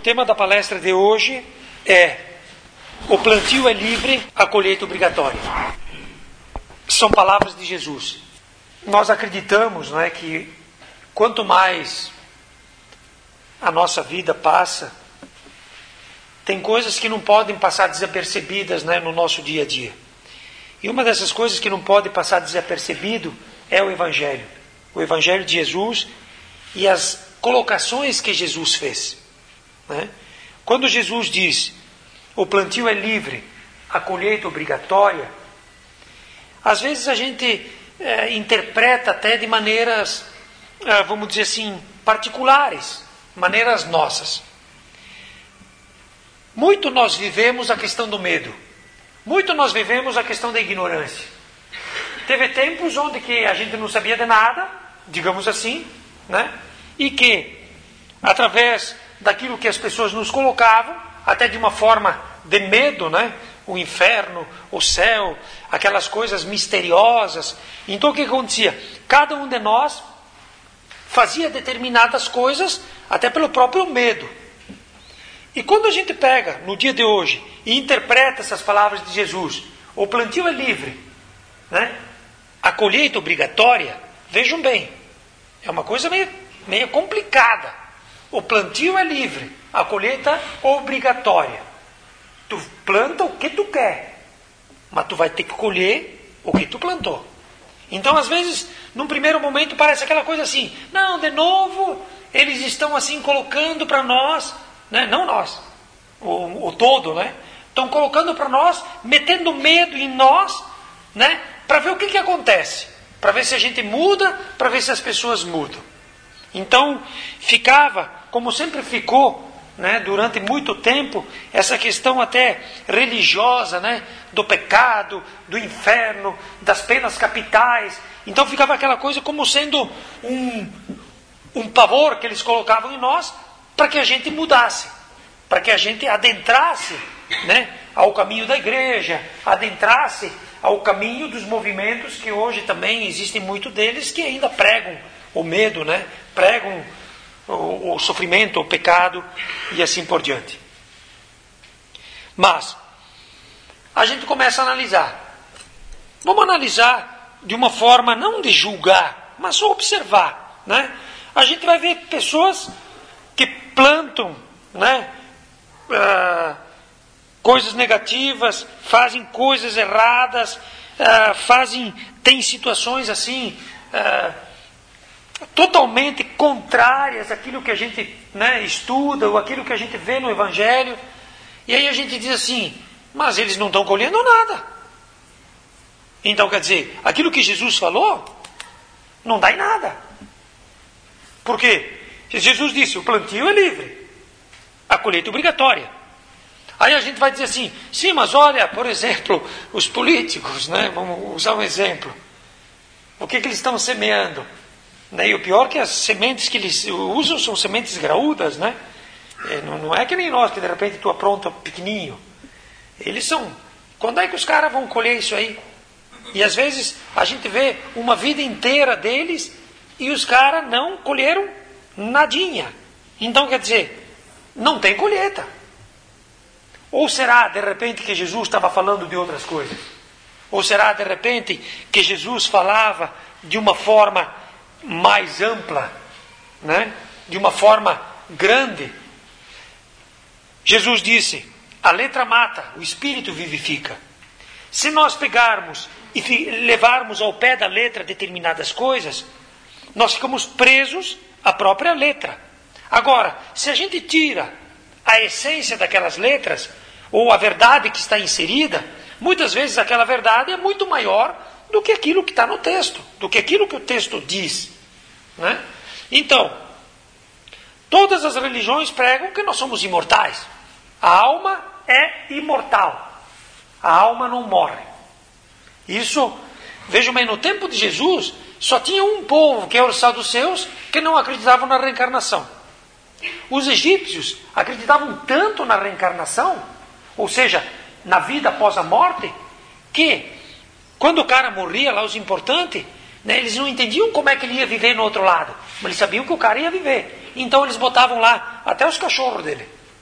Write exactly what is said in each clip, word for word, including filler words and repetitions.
tema da palestra de hoje é: o plantio é livre, a colheita obrigatória. São palavras de Jesus. Nós acreditamos, não é, que quanto mais a nossa vida passa, tem coisas que não podem passar desapercebidas, né, no nosso dia a dia. E uma dessas coisas que não pode passar desapercebido é o Evangelho. O Evangelho de Jesus e as colocações que Jesus fez. Né? Quando Jesus diz, o plantio é livre, a colheita obrigatória, às vezes a gente é, interpreta até de maneiras, é, vamos dizer assim, particulares, maneiras nossas. Muito nós vivemos a questão do medo. Muito nós vivemos a questão da ignorância. Teve tempos onde que a gente não sabia de nada, digamos assim, né? E que, através daquilo que as pessoas nos colocavam, até de uma forma de medo, né? O inferno, o céu, aquelas coisas misteriosas. Então o que acontecia? Cada um de nós fazia determinadas coisas até pelo próprio medo. E quando a gente pega, no dia de hoje, e interpreta essas palavras de Jesus, o plantio é livre, né? A colheita obrigatória, vejam bem, é uma coisa meio, meio complicada. O plantio é livre, a colheita obrigatória. Tu planta o que tu quer, mas tu vai ter que colher o que tu plantou. Então, às vezes, num primeiro momento, parece aquela coisa assim, não, de novo, eles estão assim colocando para nós, né? Não nós, o, o todo, né? Estão colocando para nós, metendo medo em nós, né? Para ver o que, que acontece, para ver se a gente muda, para ver se as pessoas mudam. Então, ficava, como sempre ficou, né, durante muito tempo, essa questão até religiosa, né, do pecado, do inferno, das penas capitais. Então ficava aquela coisa como sendo um, um pavor que eles colocavam em nós, para que a gente mudasse, para que a gente adentrasse, né, ao caminho da igreja, adentrasse ao caminho dos movimentos que hoje também existem muitos deles que ainda pregam o medo, né, pregam o, o sofrimento, o pecado e assim por diante. Mas a gente começa a analisar. Vamos analisar de uma forma não de julgar, mas só observar, né? A gente vai ver pessoas que plantam, né, uh, coisas negativas, fazem coisas erradas, uh, fazem, tem situações assim, uh, totalmente contrárias àquilo que a gente, né, estuda, ou aquilo que a gente vê no Evangelho. E aí a gente diz assim, mas eles não estão colhendo nada. Então, quer dizer, aquilo que Jesus falou, não dá em nada. Por quê? Jesus disse, o plantio é livre, a colheita é obrigatória. Aí a gente vai dizer assim, sim, mas olha, por exemplo, os políticos, né? Vamos usar um exemplo. O que, que eles estão semeando? Né? E o pior é que as sementes que eles usam são sementes graúdas, né? É, não, não é que nem nós, que de repente tu apronta pequenininho. Eles são... Quando é que os caras vão colher isso aí? E às vezes a gente vê uma vida inteira deles e os caras não colheram nadinha. Então, quer dizer, não tem colheita. Ou será, de repente, que Jesus estava falando de outras coisas? Ou será, de repente, que Jesus falava de uma forma mais ampla, né? De uma forma grande? Jesus disse, a letra mata, o espírito vivifica. Se nós pegarmos e levarmos ao pé da letra determinadas coisas, nós ficamos presos à própria letra. Agora, se a gente tira a essência daquelas letras, ou a verdade que está inserida, muitas vezes aquela verdade é muito maior do que aquilo que está no texto, do que aquilo que o texto diz, né? Então, todas as religiões pregam que nós somos imortais. A alma é imortal. A alma não morre. Isso, vejam bem, no tempo de Jesus, só tinha um povo, que era os saduceus, que não acreditavam na reencarnação. Os egípcios acreditavam tanto na reencarnação, ou seja, na vida após a morte, que quando o cara morria lá, os importantes, né, eles não entendiam como é que ele ia viver no outro lado, mas eles sabiam que o cara ia viver. Então eles botavam lá até os cachorros dele.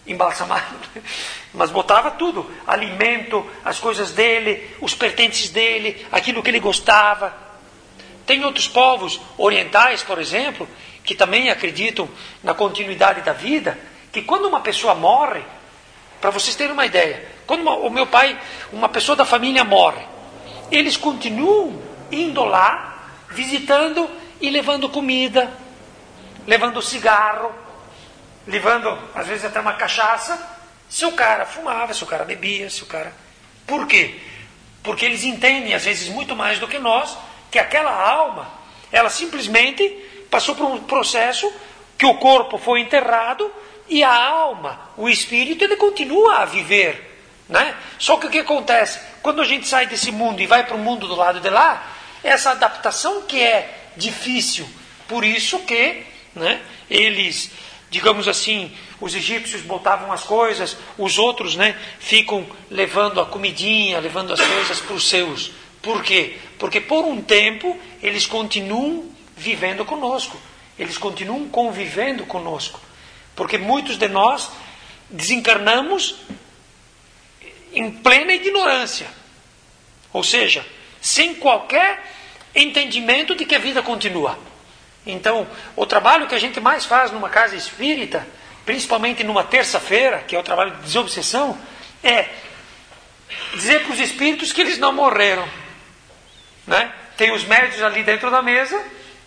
embalsamado, mas botava tudo, alimento, as coisas dele, os pertences dele, aquilo que ele gostava. Tem outros povos orientais, por exemplo, que também acreditam na continuidade da vida, que quando uma pessoa morre, para vocês terem uma ideia, quando uma, o meu pai, uma pessoa da família morre, eles continuam indo lá, visitando e levando comida, levando cigarro, levando às vezes até uma cachaça, se o cara fumava, se o cara bebia, se o cara... Por quê? Porque eles entendem, às vezes muito mais do que nós, que aquela alma, ela simplesmente passou por um processo que o corpo foi enterrado e a alma, o espírito, ele continua a viver, né? Só que o que acontece? Quando a gente sai desse mundo e vai para o mundo do lado de lá, essa adaptação que é difícil, por isso que, né, eles, digamos assim, os egípcios botavam as coisas, os outros, né, ficam levando a comidinha, levando as coisas para os seus. Por quê? Porque por um tempo eles continuam vivendo conosco, eles continuam convivendo conosco. Porque muitos de nós desencarnamos em plena ignorância, ou seja, sem qualquer entendimento de que a vida continua. Então, o trabalho que a gente mais faz numa casa espírita, principalmente numa terça-feira, que é o trabalho de desobsessão, é dizer para os espíritos que eles não morreram, né? Tem os médios ali dentro da mesa,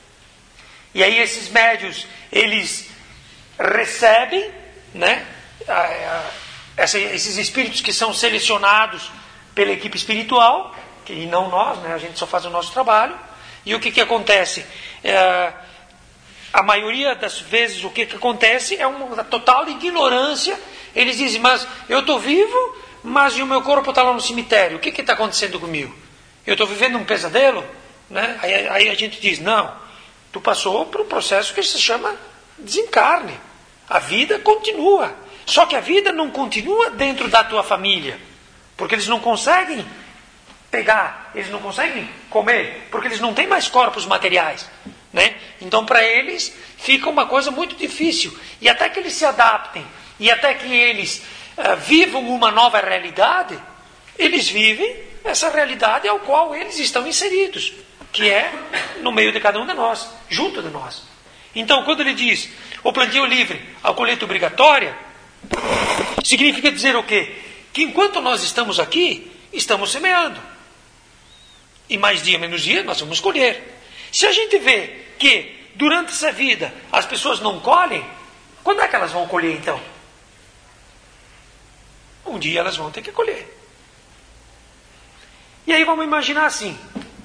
e aí esses médios, eles recebem, né, a, a, essa, esses espíritos que são selecionados pela equipe espiritual, que, e não nós, né, a gente só faz o nosso trabalho. E o que, que acontece? É, a maioria das vezes o que, que acontece é uma total ignorância. Eles dizem, mas eu estou vivo, mas o meu corpo está lá no cemitério. O que está acontecendo comigo? Eu estou vivendo um pesadelo? Né? Aí, aí a gente diz, não, tu passou por um processo que se chama desencarne. A vida continua. Só que a vida não continua dentro da tua família. Porque eles não conseguem pegar, eles não conseguem comer, porque eles não têm mais corpos materiais, né? Então para eles fica uma coisa muito difícil, e até que eles se adaptem, e até que eles uh, vivam uma nova realidade, eles vivem essa realidade ao qual eles estão inseridos, que é no meio de cada um de nós, junto de nós. Então quando ele diz o plantio livre, a colheita obrigatória, significa dizer o quê? Que enquanto nós estamos aqui, estamos semeando. E mais dia, menos dia, nós vamos colher. Se a gente vê que durante essa vida as pessoas não colhem, quando é que elas vão colher então? Um dia elas vão ter que colher. E aí vamos imaginar assim.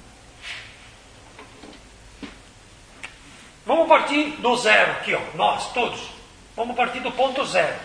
Vamos partir do zero aqui, ó, nós todos. Vamos partir do ponto zero.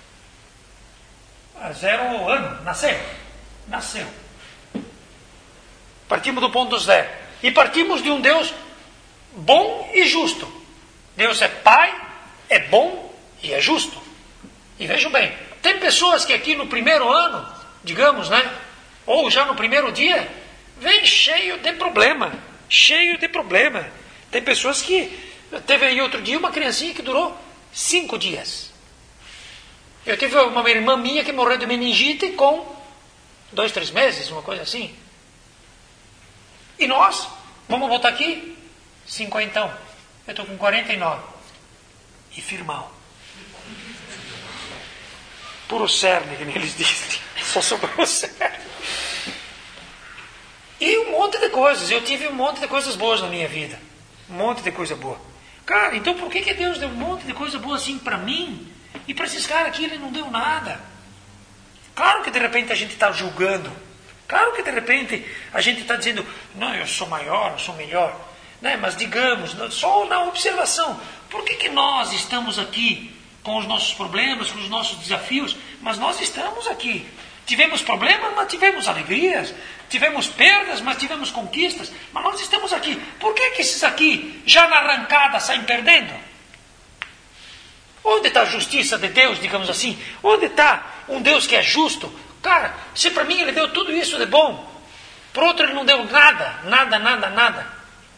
Zero ano, nasceu. Nasceu. Partimos do ponto zero. E partimos de um Deus bom e justo. Deus é Pai, é bom e é justo. E vejam bem, tem pessoas que aqui no primeiro ano, digamos, né? Ou já no primeiro dia, vem cheio de problema. Cheio de problema. Tem pessoas que... Teve aí outro dia uma criancinha que durou cinco dias. Eu tive uma irmã minha que morreu de meningite com dois, três meses, uma coisa assim. E nós, vamos botar aqui, cinquentão. Eu estou com quarenta e nove. E firmão. Puro cerne, que eles dizem. Só sobrou o cerne. E um monte de coisas. Eu tive um monte de coisas boas na minha vida. Um monte de coisa boa. Cara, então por que, que Deus deu um monte de coisa boa assim para mim? E para esses caras aqui Ele não deu nada? Claro que de repente a gente está julgando. Claro que de repente a gente está dizendo, não, eu sou maior, eu sou melhor. Né? Mas digamos, só na observação, por que, que nós estamos aqui com os nossos problemas, com os nossos desafios? Mas nós estamos aqui. Tivemos problemas, mas tivemos alegrias. Tivemos perdas, mas tivemos conquistas. Mas nós estamos aqui. Por que, que esses aqui, já na arrancada, saem perdendo? Onde está a justiça de Deus, digamos assim? Onde está um Deus que é justo? Cara, se para mim Ele deu tudo isso de bom, para outro Ele não deu nada, nada, nada, nada.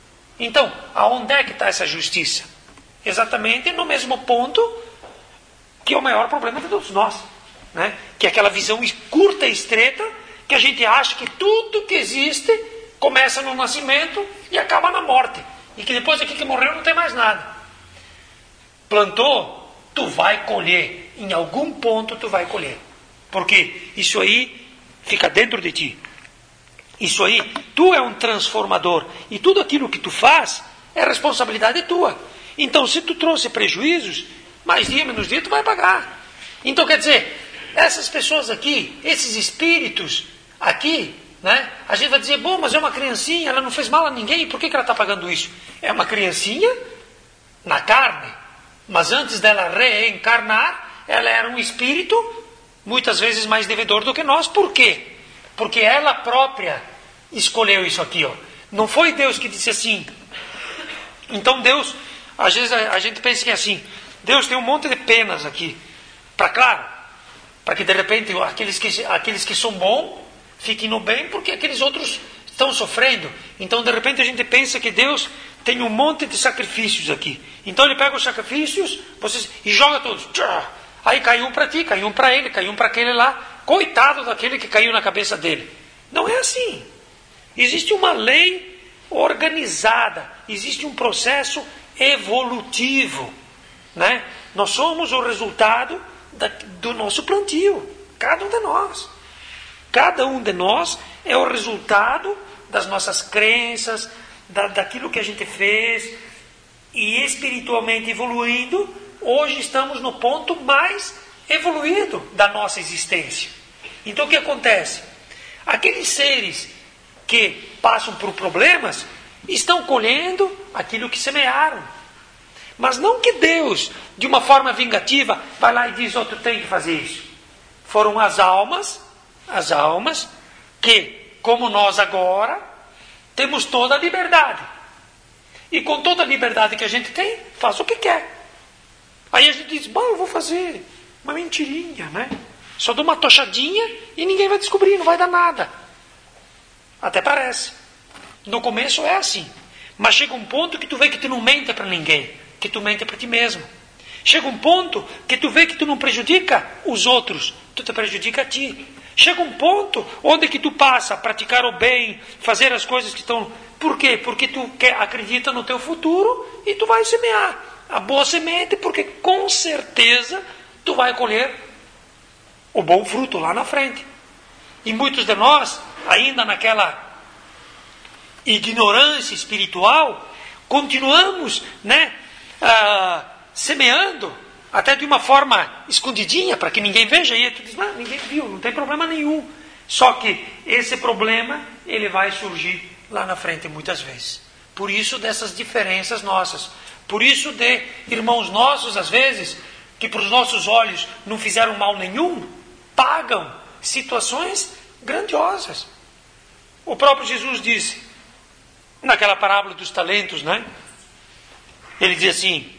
Então, aonde é que está essa justiça? Exatamente no mesmo ponto que é o maior problema de todos nós, né? Que é aquela visão curta e estreita, que a gente acha que tudo que existe começa no nascimento e acaba na morte, e que depois aqui que morreu não tem mais nada. Plantou, tu vai colher, em algum ponto tu vai colher, porque isso aí fica dentro de ti. Isso aí, tu é um transformador, e tudo aquilo que tu faz é responsabilidade tua. Então, se tu trouxe prejuízos, mais dia, menos dia, tu vai pagar. Então, quer dizer, essas pessoas aqui, esses espíritos aqui, né? A gente vai dizer, bom, mas é uma criancinha, ela não fez mal a ninguém, por que, que ela está pagando isso? É uma criancinha na carne, mas antes dela reencarnar, ela era um espírito, muitas vezes mais devedor do que nós. Por quê? Porque ela própria escolheu isso aqui, ó. Não foi Deus que disse assim. Então Deus, às vezes a, a gente pensa que é assim, Deus tem um monte de penas aqui, para claro, para que de repente aqueles que, aqueles que são bons fiquem no bem, porque aqueles outros estão sofrendo. Então de repente a gente pensa que Deus tem um monte de sacrifícios aqui. Então ele pega os sacrifícios vocês, e joga todos. Aí cai um para ti, cai um para ele, cai um para aquele lá. Coitado daquele que caiu na cabeça dele. Não é assim. Existe uma lei organizada, existe um processo evolutivo, né? Nós somos o resultado da, do nosso plantio, cada um de nós. Cada um de nós é o resultado das nossas crenças, da, daquilo que a gente fez, e espiritualmente evoluindo, hoje estamos no ponto mais evoluído da nossa existência. Então o que acontece? Aqueles seres que passam por problemas estão colhendo aquilo que semearam. Mas não que Deus, de uma forma vingativa, vai lá e diz, oh, tu tem que fazer isso. Foram as almas, as almas, que, como nós agora, temos toda a liberdade. E com toda a liberdade que a gente tem, faz o que quer. Aí a gente diz, bom, eu vou fazer uma mentirinha, né? Só dou uma tochadinha e ninguém vai descobrir, não vai dar nada. Até parece. No começo é assim. Mas chega um ponto que tu vê que tu não mente para ninguém, que tu mente para ti mesmo. Chega um ponto que tu vê que tu não prejudica os outros, tu te prejudica a ti. Chega um ponto onde que tu passa a praticar o bem, fazer as coisas que estão... Por quê? Porque tu quer, acredita no teu futuro e tu vai semear a boa semente, porque com certeza tu vai colher o bom fruto lá na frente. E muitos de nós, ainda naquela ignorância espiritual, continuamos, né, ah, semeando, até de uma forma escondidinha, para que ninguém veja, e tu diz, não, ninguém viu, não tem problema nenhum. Só que esse problema, ele vai surgir lá na frente muitas vezes. Por isso dessas diferenças nossas. Por isso de irmãos nossos, às vezes, que para os nossos olhos não fizeram mal nenhum, pagam situações grandiosas. O próprio Jesus disse, naquela parábola dos talentos, né? Ele diz assim,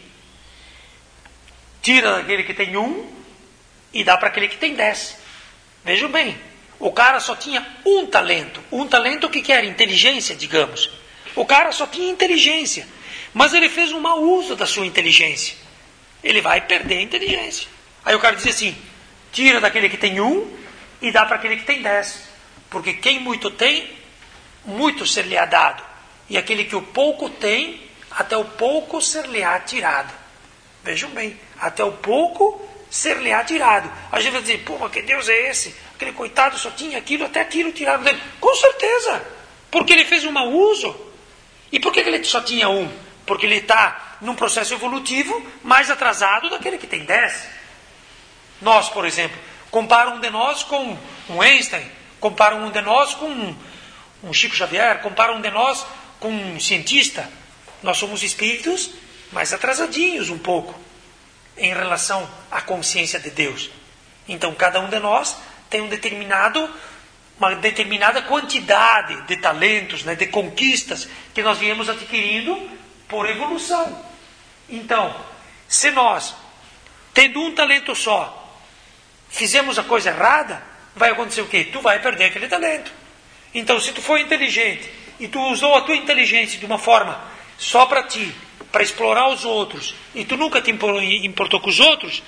tira daquele que tem um e dá para aquele que tem dez. Vejam bem, o cara só tinha um talento. Um talento que que era? Inteligência, digamos. O cara só tinha inteligência, mas ele fez um mau uso da sua inteligência. Ele vai perder a inteligência. Aí o cara diz assim, tira daquele que tem um e dá para aquele que tem dez. Porque quem muito tem, muito ser-lhe-á dado. E aquele que o pouco tem, até o pouco ser-lhe-á tirado. Vejam bem, até o pouco ser-lhe-á tirado. A gente vai dizer, pô, mas que Deus é esse? Aquele coitado só tinha aquilo, até aquilo tirado dele. Com certeza, porque ele fez um mau uso. E por que ele só tinha um? Porque ele está num processo evolutivo mais atrasado daquele que tem dez. Nós, por exemplo, compara um de nós com um Einstein, compara um de nós com um, um Chico Xavier, compara um de nós com um cientista. Nós somos espíritos mais atrasadinhos um pouco em relação à consciência de Deus. Então, cada um de nós tem um determinado, uma determinada quantidade de talentos, né, de conquistas que nós viemos adquirindo por evolução. Então, se nós, tendo um talento só, fizemos a coisa errada, vai acontecer o quê? Tu vai perder aquele talento. Então, se tu for inteligente e tu usou a tua inteligência de uma forma só para ti, para explorar os outros, e tu nunca te importou com os outros,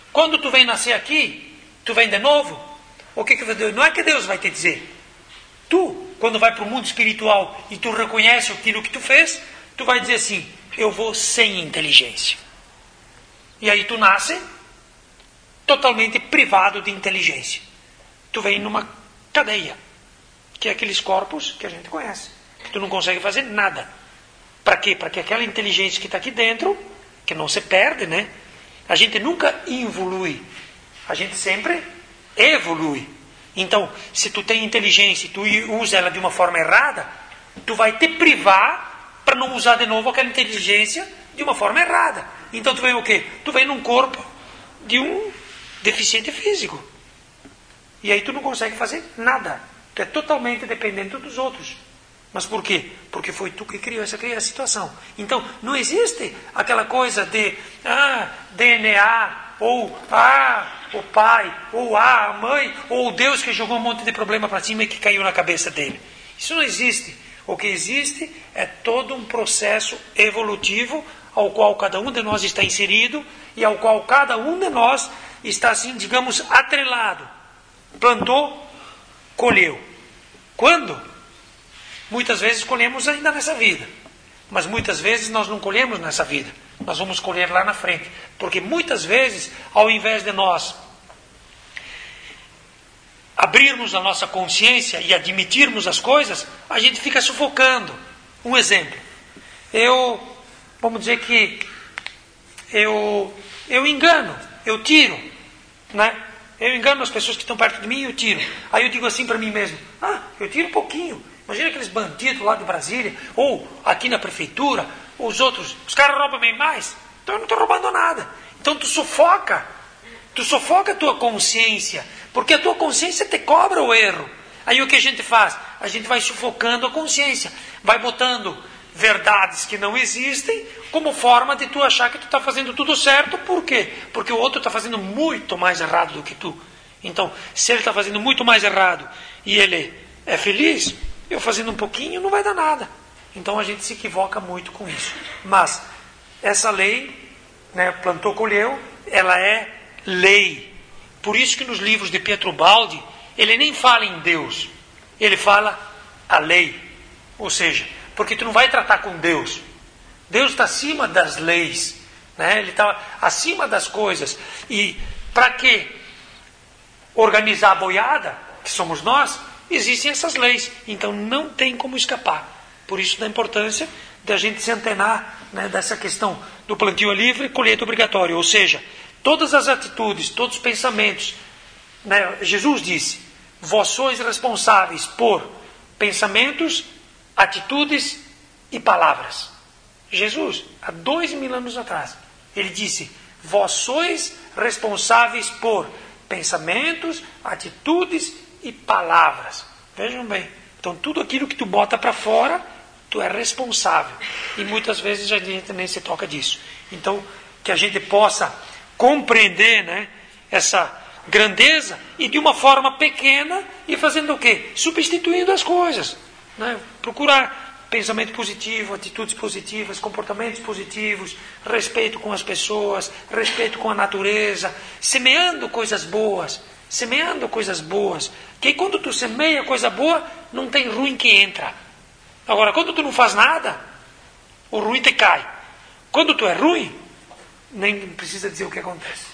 Quando tu vem nascer aqui, tu vem de novo, o que que Deus, não é que Deus vai te dizer. Tu, quando vai para o mundo espiritual e tu reconhece aquilo que tu fez, tu vai dizer assim, eu vou sem inteligência. E aí tu nasce totalmente privado de inteligência. Tu vem numa cadeia, que é aqueles corpos que a gente conhece. Que tu não consegue fazer nada. Para quê? Para que aquela inteligência que está aqui dentro, que não se perde, né? A gente nunca evolui. A gente sempre evolui. Então, se tu tem inteligência e tu usa ela de uma forma errada, tu vai te privar para não usar de novo aquela inteligência de uma forma errada. Então tu vem o quê? Tu vem num corpo de um deficiente físico. E aí tu não consegue fazer nada. Tu é totalmente dependente dos outros. Mas por quê? Porque foi tu que criou essa, essa situação. Então, não existe aquela coisa de ah, D N A, ou ah, o pai, ou ah, a mãe, ou o Deus que jogou um monte de problema para cima e que caiu na cabeça dele. Isso não existe. O que existe é todo um processo evolutivo ao qual cada um de nós está inserido e ao qual cada um de nós está, assim, digamos, atrelado. Plantou, colheu. Quando? Muitas vezes colhemos ainda nessa vida. Mas muitas vezes nós não colhemos nessa vida. Nós vamos colher lá na frente. Porque muitas vezes, ao invés de nós abrirmos a nossa consciência e admitirmos as coisas, a gente fica sufocando. Um exemplo. Eu, vamos dizer que eu, eu engano, eu tiro, né? Eu engano as pessoas que estão perto de mim e eu tiro. Aí eu digo assim para mim mesmo, ah, eu tiro um pouquinho. Imagina aqueles bandidos lá de Brasília, ou aqui na prefeitura, ou os outros, os caras roubam bem mais. Então eu não estou roubando nada. Então tu sufoca, tu sufoca a tua consciência, porque a tua consciência te cobra o erro. Aí o que a gente faz? A gente vai sufocando a consciência, vai botando verdades que não existem como forma de tu achar que tu está fazendo tudo certo. Por quê? Porque o outro está fazendo muito mais errado do que tu. Então, se ele está fazendo muito mais errado e ele é feliz, eu fazendo um pouquinho não vai dar nada. Então a gente se equivoca muito com isso. Mas essa lei, né, plantou, colheu, ela é lei. Por isso que nos livros de Pietro Baldi, ele nem fala em Deus, ele fala a lei. Ou seja, porque tu não vai tratar com Deus. Deus está acima das leis, né? Ele está acima das coisas. E para que organizar a boiada, que somos nós, existem essas leis. Então não tem como escapar. Por isso da importância da gente se antenar, né, dessa questão do plantio livre e colheita obrigatória. Ou seja, todas as atitudes, todos os pensamentos, né, Jesus disse, vós sois responsáveis por pensamentos, atitudes e palavras. Jesus, há dois mil anos atrás, ele disse, vós sois responsáveis por pensamentos, atitudes e palavras. Vejam bem, então tudo aquilo que tu bota para fora, tu é responsável. E muitas vezes a gente nem se toca disso. Então, que a gente possa compreender, né, essa grandeza e de uma forma pequena e fazendo o quê? Substituindo as coisas, né? Procurar pensamento positivo, atitudes positivas, comportamentos positivos, respeito com as pessoas, respeito com a natureza, semeando coisas boas, semeando coisas boas, que aí quando tu semeia coisa boa, não tem ruim que entra. Agora, quando tu não faz nada, o ruim te cai. Quando tu é ruim, nem precisa dizer o que acontece.